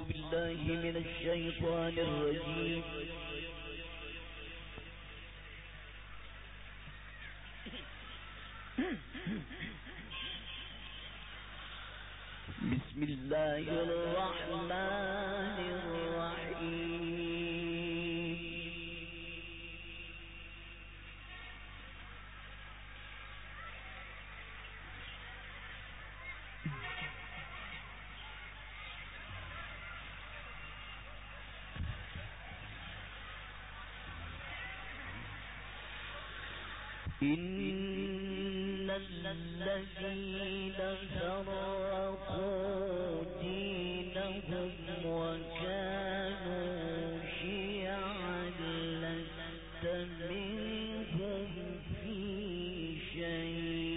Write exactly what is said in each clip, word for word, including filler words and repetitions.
بالله من الشيطان الرجيم. بسم الله الرحمن الرحيم. إن الذين فرقوا دينهم وكانوا شيعا لست منهم في شيء.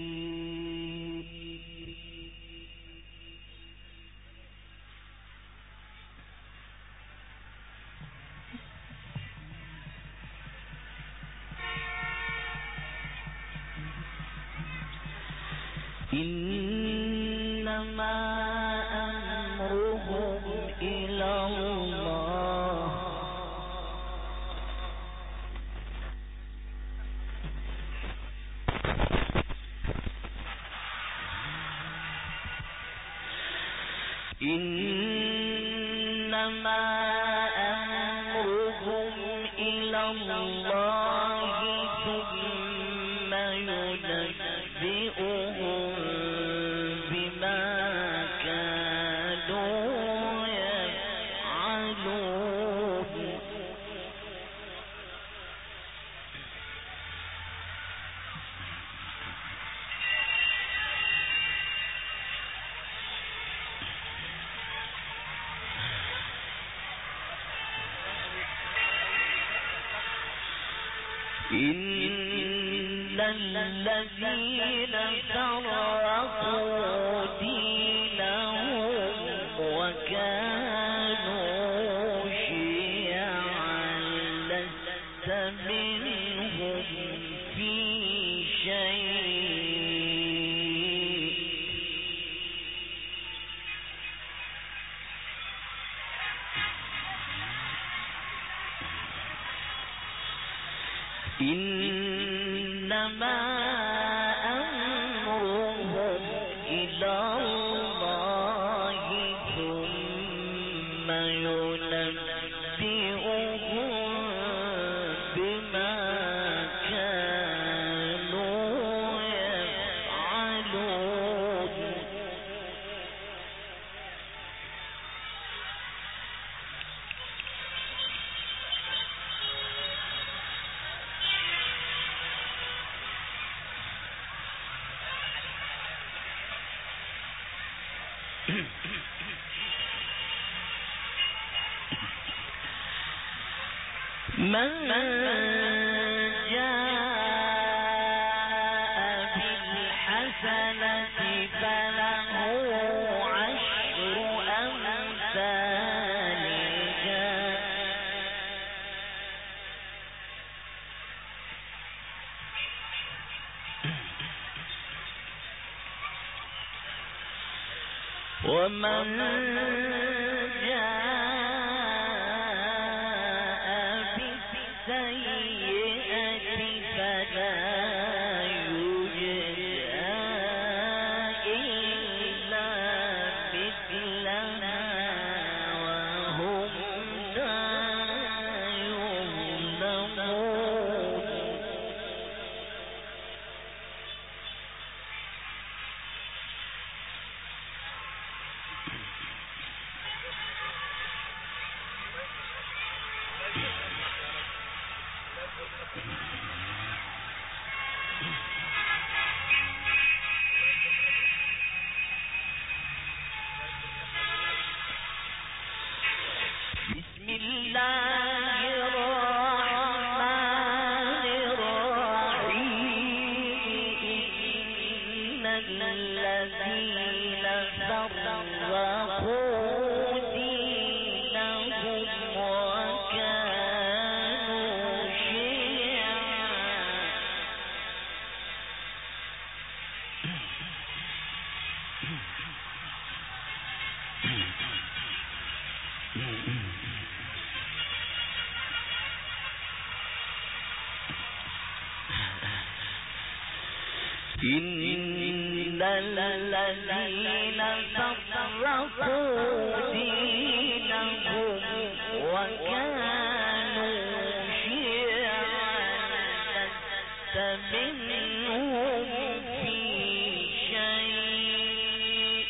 إنما أمرهم إلى الله إنما أمرهم إلى الله ثم ينبئهم بما كانوا يفعلون. إن الذين فرقوا دينهم وكانوا شيعا لست منهم في شيء. إنما أمرهم إلى الله ثم ينبئهم بما كانوا يفعلون. من جاء بالحسنة فله عشر أمثالها ومن جاء بالسيئة فلا يجزى إلا مثلها وهم لا يظلمون. بسم الله الرحمن الرحيم. إن الذين فرقوا دينهم وكانوا شيعا إن الذين فرقوا دينهم وكانوا شيعا لست منهم في شيء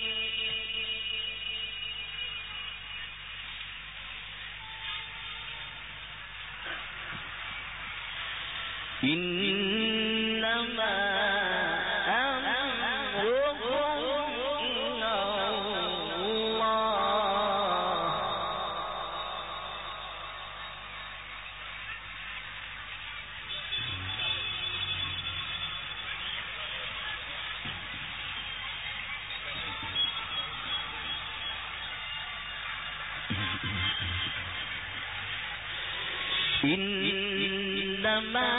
إنما إنما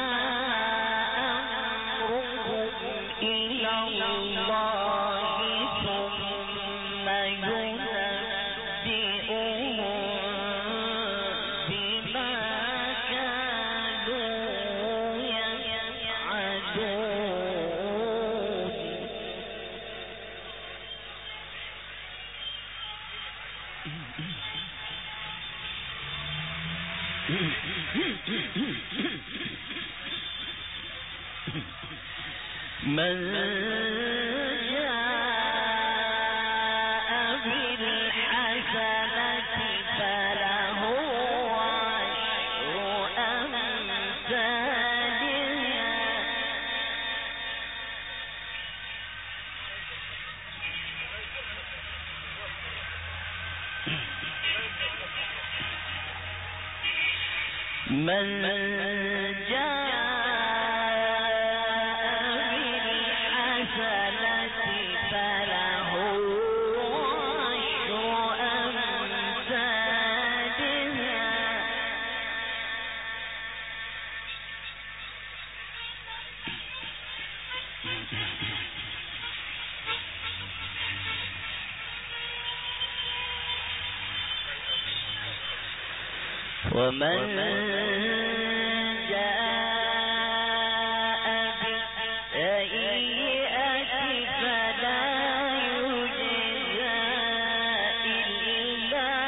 أمرهم إلى الله ثم ينبئهم بما كانوا يفعلون من جاء بالحسنة فله عشر أمثالها من جاء بالحسنة فله عشر أمثالها ومن جاء بالسيئة فلا يجزى إلا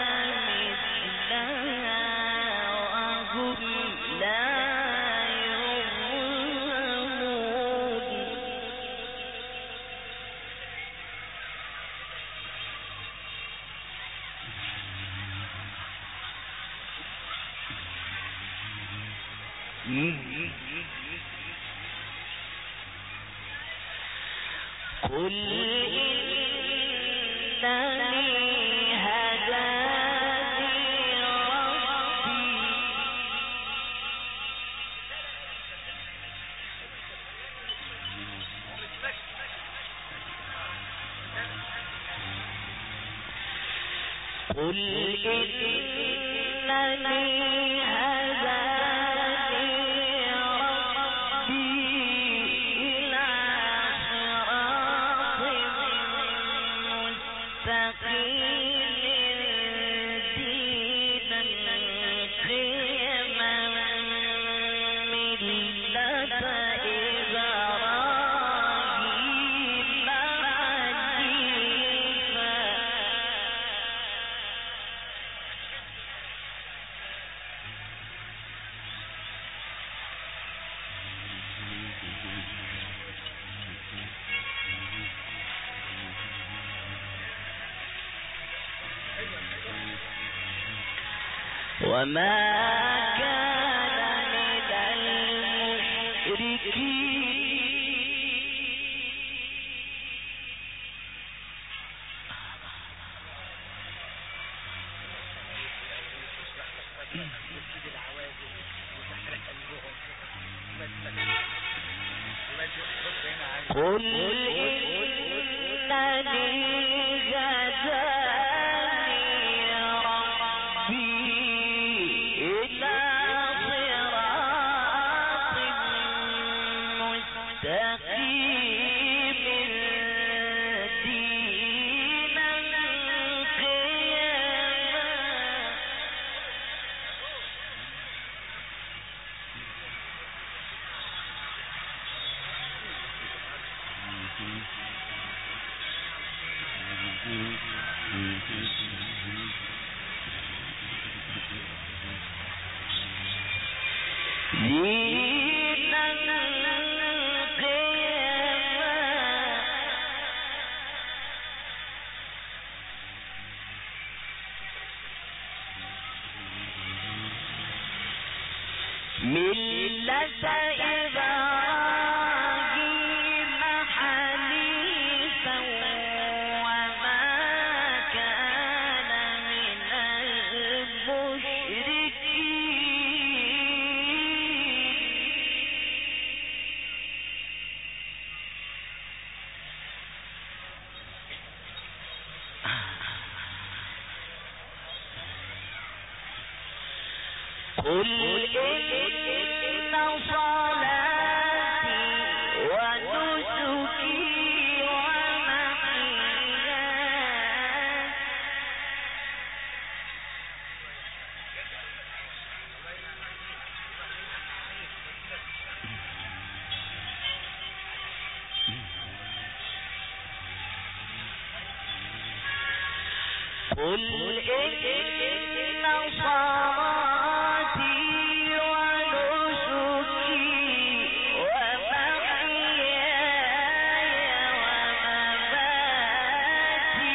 مثلها وهم لا يظلمون قل إنني هداني ربي قل إنني هداني ربي إلى صراط مستقيم دينا قيما ملة إبراهيم حنيفا وما كان من المشركين قل إنني هداني ربي إلى صراط مستقيم دينا قيما قل إن صلاتي ونسكي ومحياي قل إن صلاتي ونسكي ومحياي ومماتي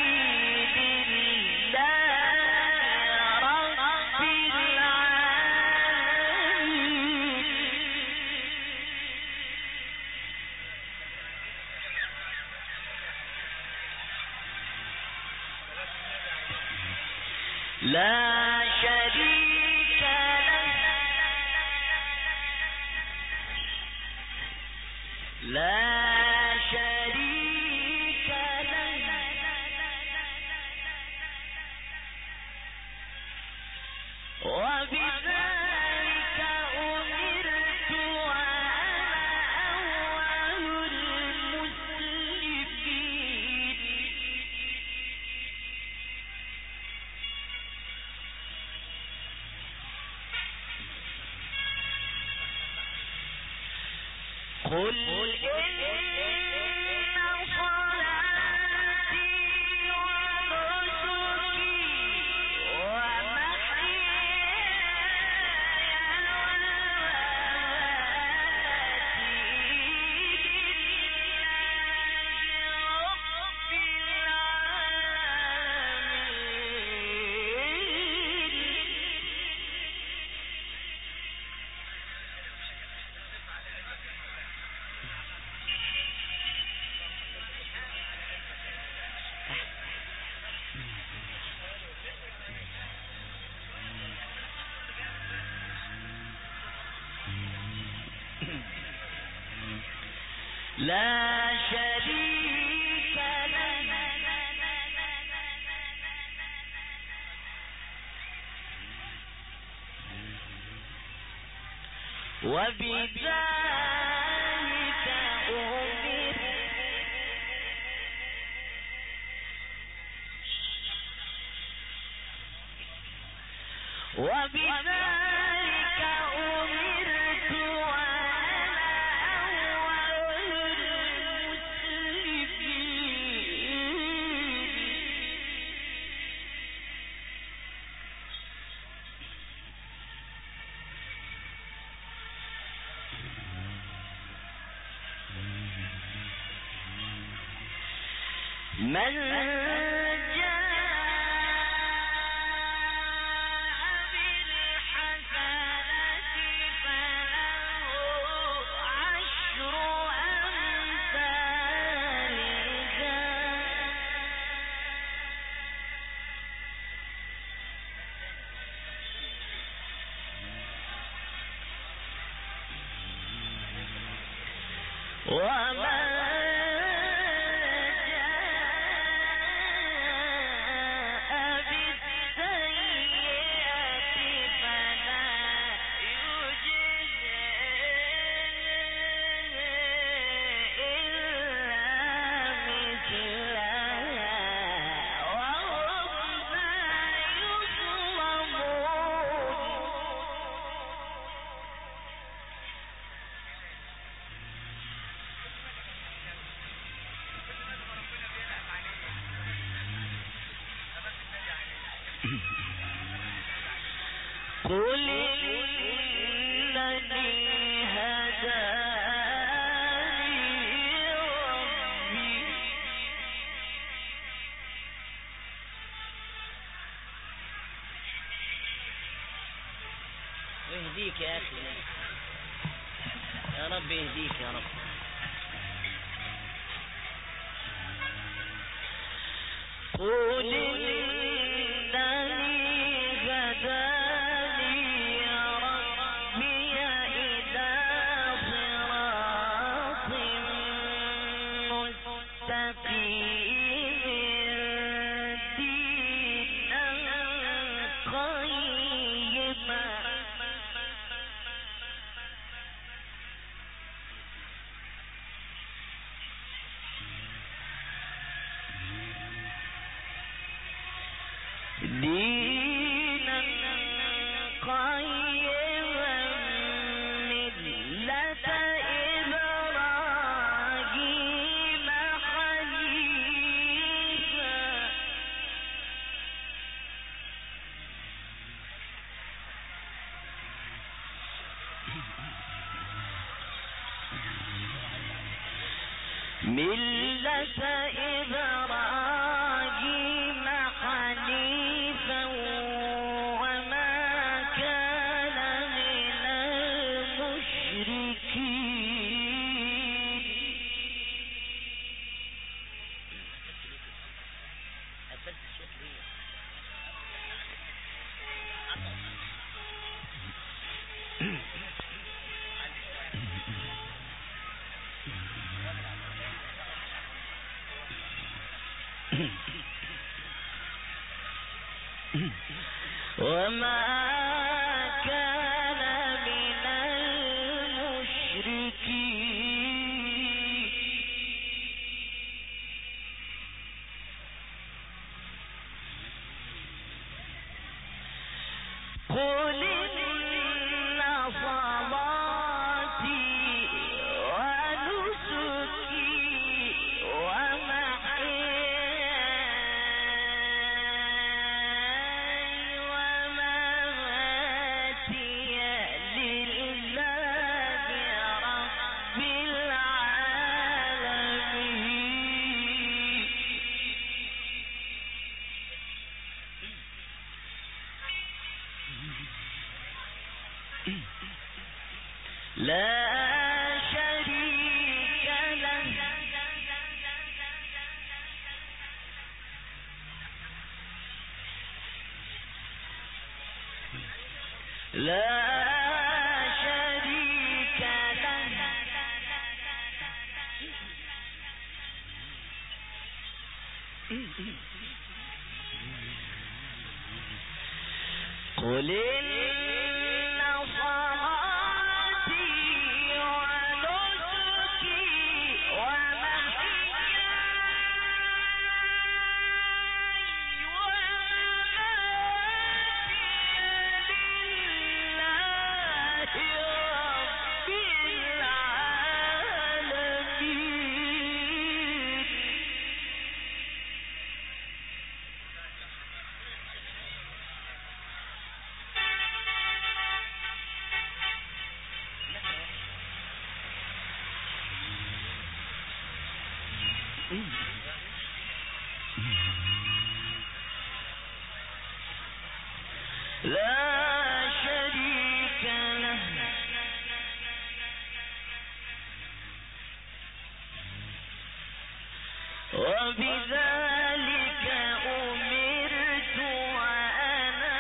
لله رب العالمين لا شريك له لا شريك له وبذلك أمرت وأنا أول المسلمين قل إن صلاتي ونسكي ومحياي ومماتي لله رب العالمين لا شريك له وبذلك أمرت وبذلك أمرت وأنا أول المسلمين من جاء بالحسنة فله عشر أمثالها ومن قل الذي هداني ربي يهديك يا أخي، يا رب يهديك يا رب. قل الذي هداني ربي إلى صراط مستقيم دينا قيما ملة إبراهيم حنيفا وما كان من المشركين. قفلت الصوت ليه؟ وما كان من المشركين. قل إن صلاتي ونسكي ومحياي ومماتي لله رب العالمين. لا شريك له لا شريك له قل إن صلاتي ونسكي ومحياي ومماتي لله رب العالمين. لا شريك له وبذلك أمرت وأنا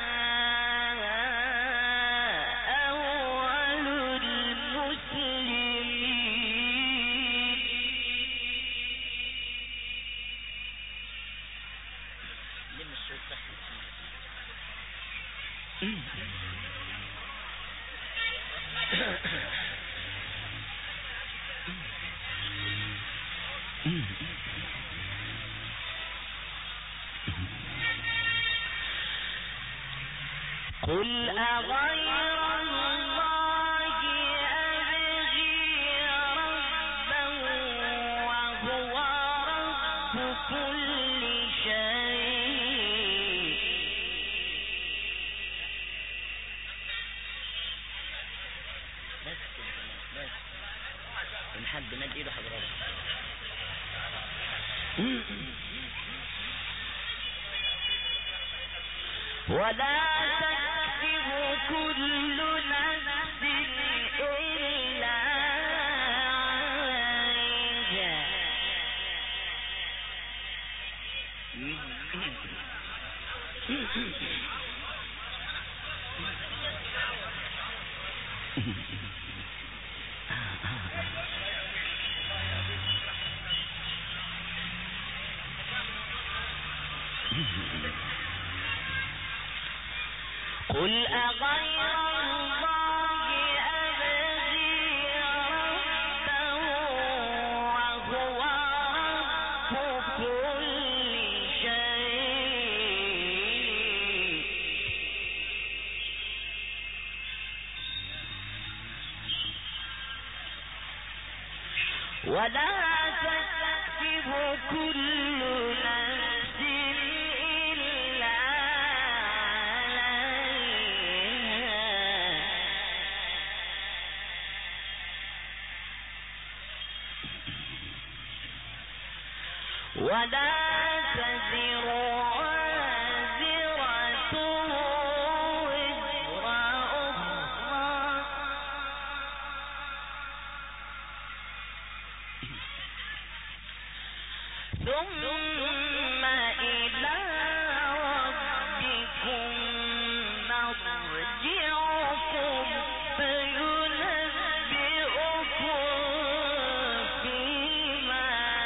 أول المسلمين. لم الصوت تحت قل أغير الله أبغي ربا وهو رب كل شيء. بس كده بس من حد مد ايده حضرتك. ولا تكسب كل نفس إلا عليها. قل أغير الله أبغي ربا وهو رب كل شيء. ولا تكسب كل نفس إلا عليها. ولا تزر وازرة وزر أخرى ثم إلى ربكم مرجعكم فينبئكم فيما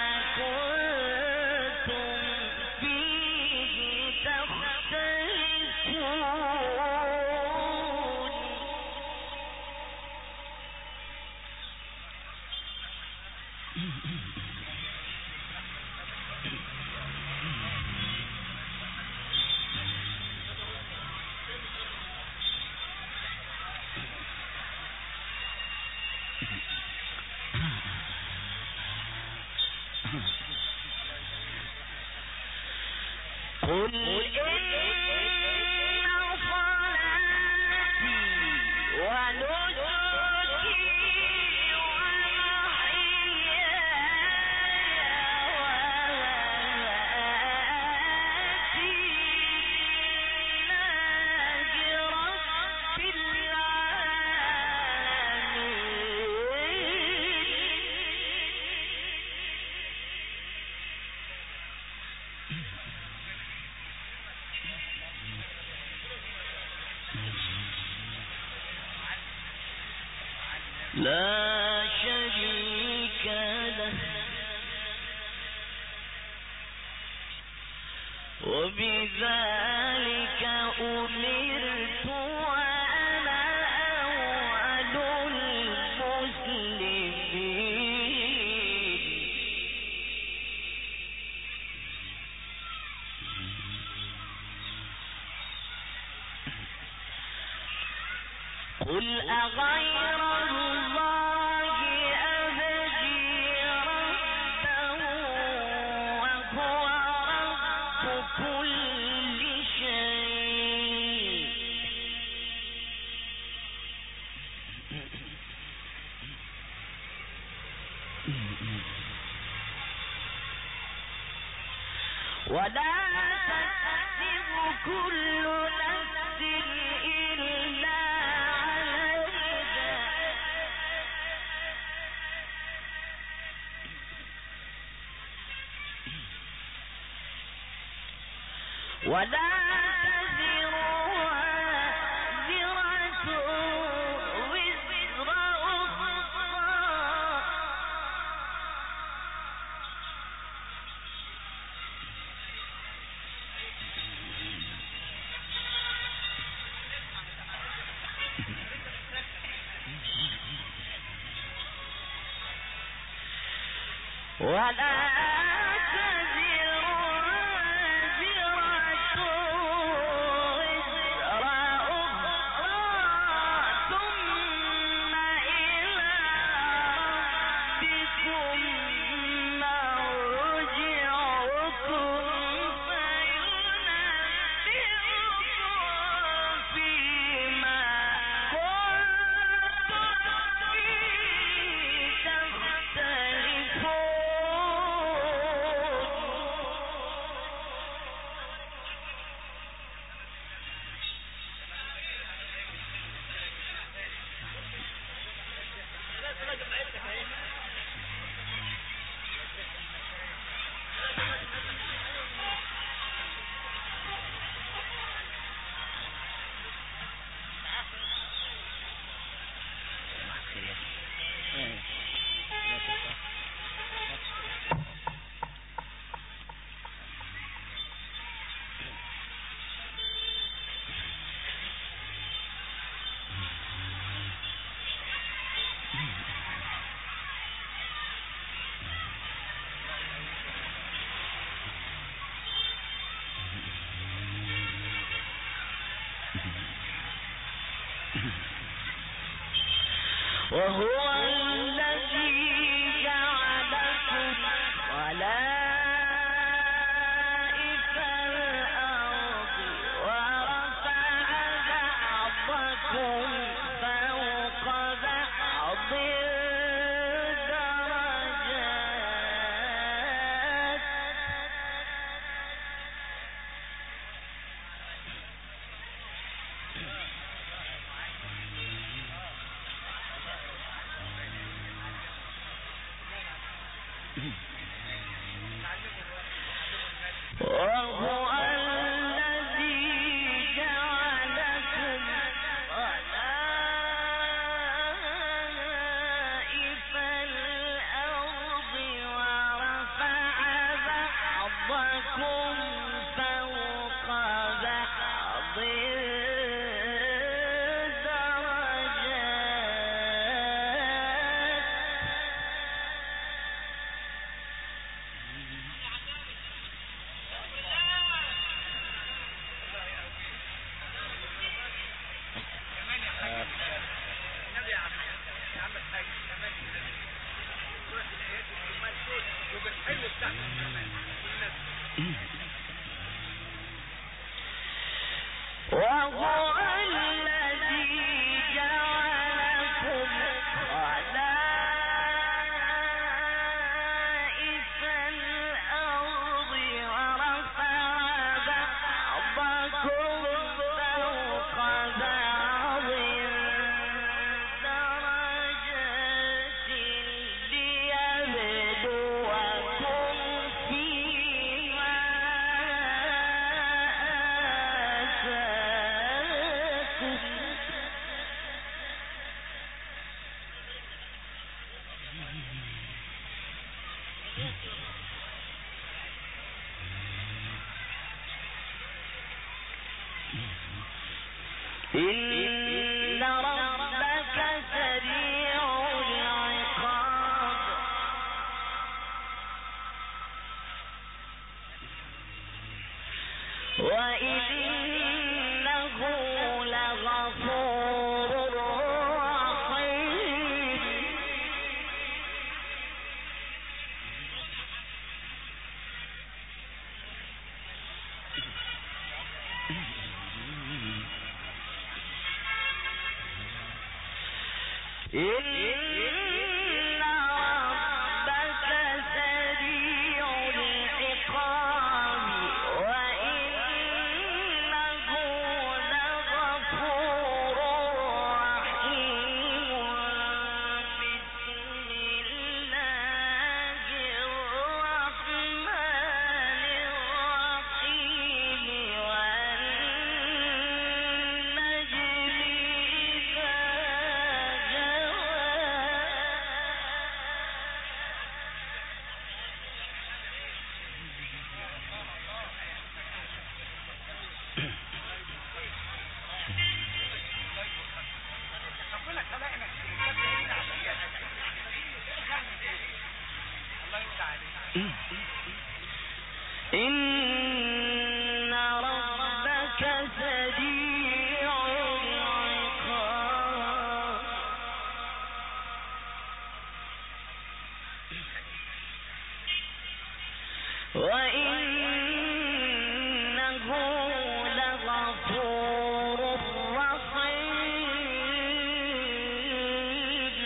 كنتم فيه تختلفون. قل إن صلاتي ونسكي ومحياي ومماتي لله رب العالمين لا شريك له وبذلك أمرت وأنا أول المسلمين. قل أغير الله أبغي ربا وهو رب كل شيء ولا تكسب كل نفس إلا عليها ولا تزر وازرة وزر أخرى ولا تزر وازرة وزر أخرى ثم إلى ربكم مرجعكم فينبئكم فيما كنتم فيه تختلفون. وهو الذي جعلكم خلائف الأرض ورفع بعضكم فوق بعض درجات إن ربك سريع العقاب وإنه لغفور رحيم إن ربك سريع العقاب وإنه لغفور رحيم بسم الله الرحمن الرحيم والنجم إذا إن ربك سريع العقاب وإنه لغفور رحيم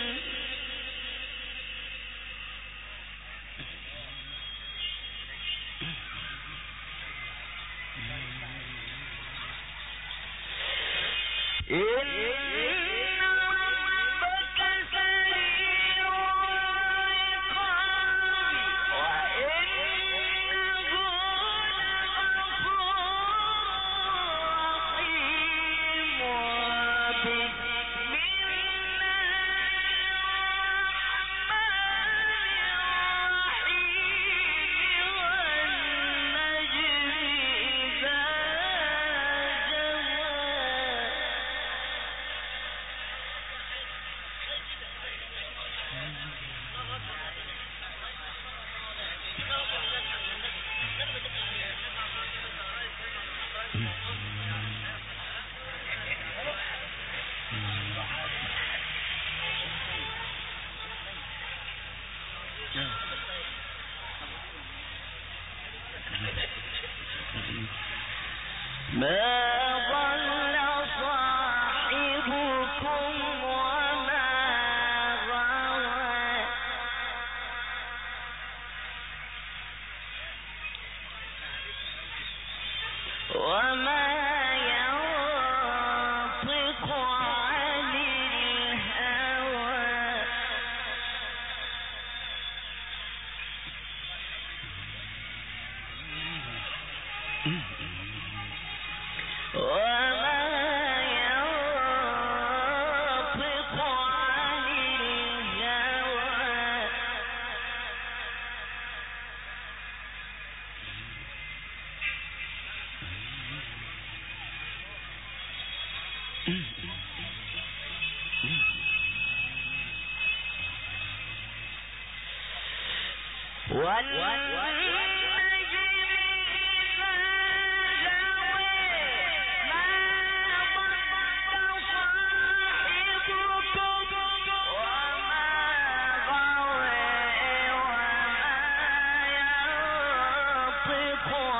إن ربك سريع العقاب وإنه لغفور رحيم بسم ما ضل صاحبكم وما غوى وما ينطق عن الهوى وما ينطق عن الهوى والنجم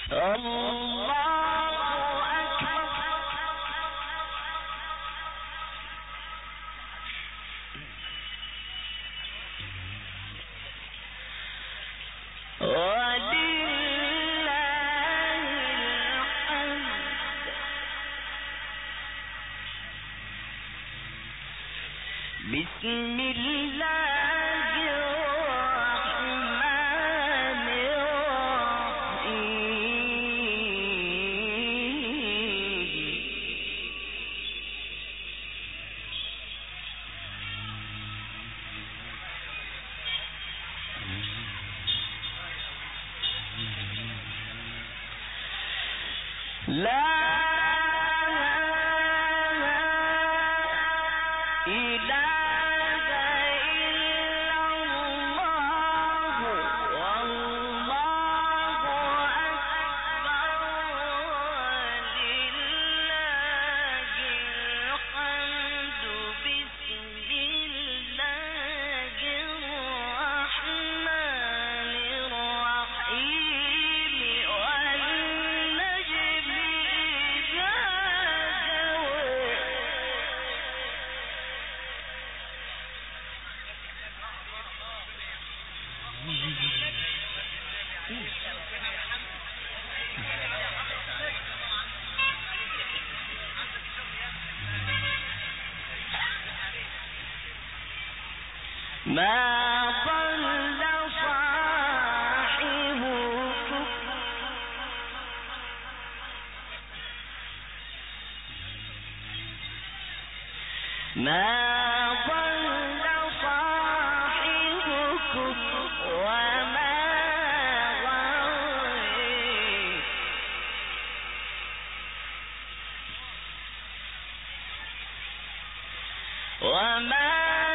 بسم الله الرحمن الرحيم لا ما ضل صاحبكم ما ضل صاحبكم وما غوى وما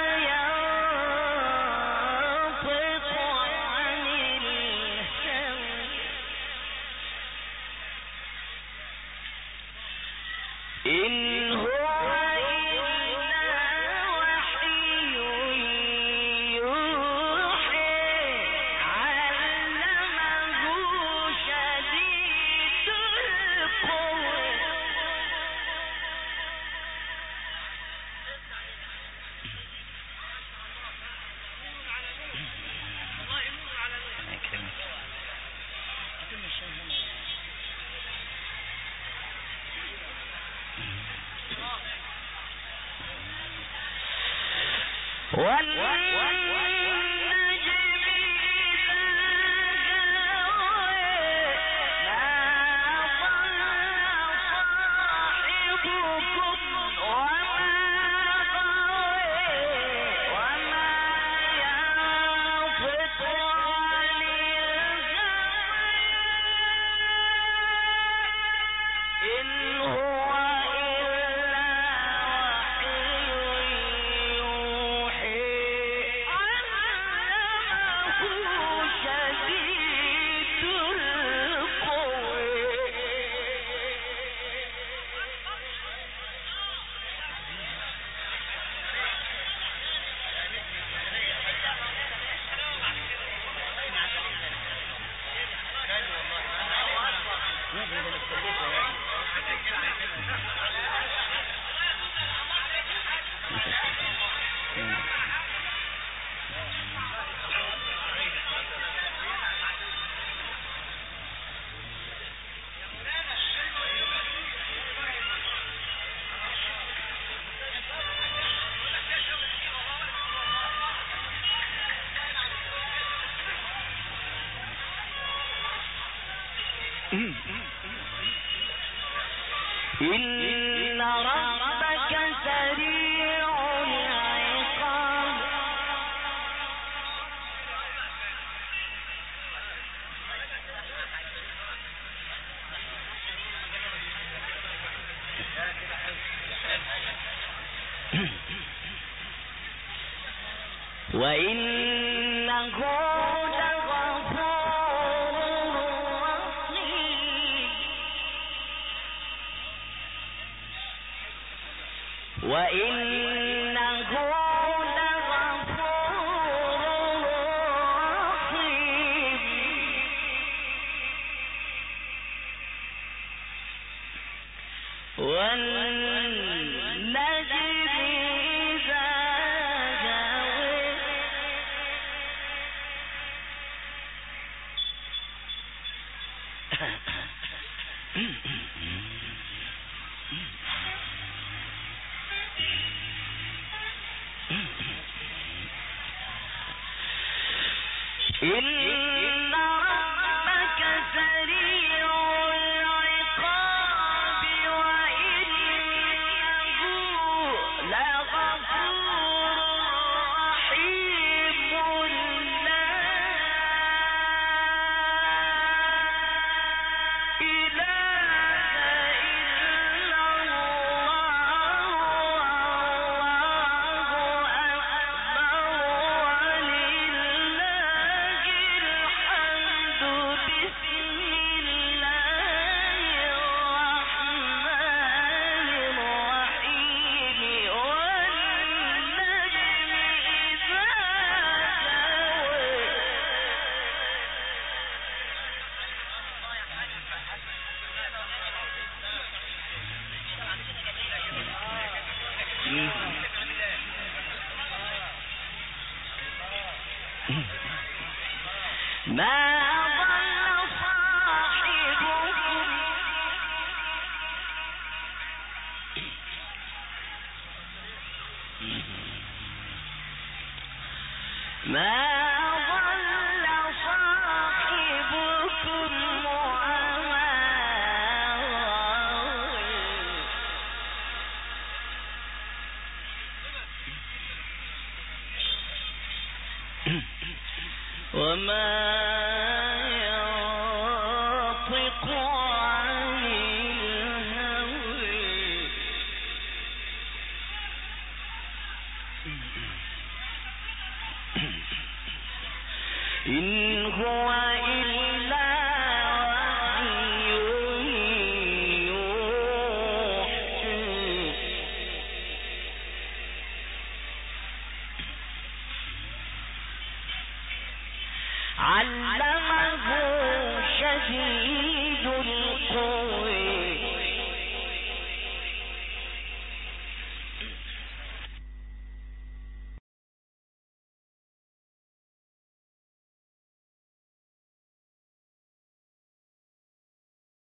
إن هو إلا وحي يوحي علمه شديد القوى والنجم إذا هوى ما ضل صاحبكم وما غوى وما ينطق عن الهوى إن هو إلا وحي إن ربك سريع العقاب وإنه لغفور رحيم وإنه لغفور رحيم والنجم إذا هوى إن ربك سريع العقاب وإنه لغفور رحيم لا إله إلا الله والله أكبر ولله الحمد بسم الله الرحمن الرحيم والنجم إذا هوى ما ضل صاحبكم ما ضل صاحبكم وما وما ينطق عن الهوى إن هو إلا وحي يوحى علمه شديد القوى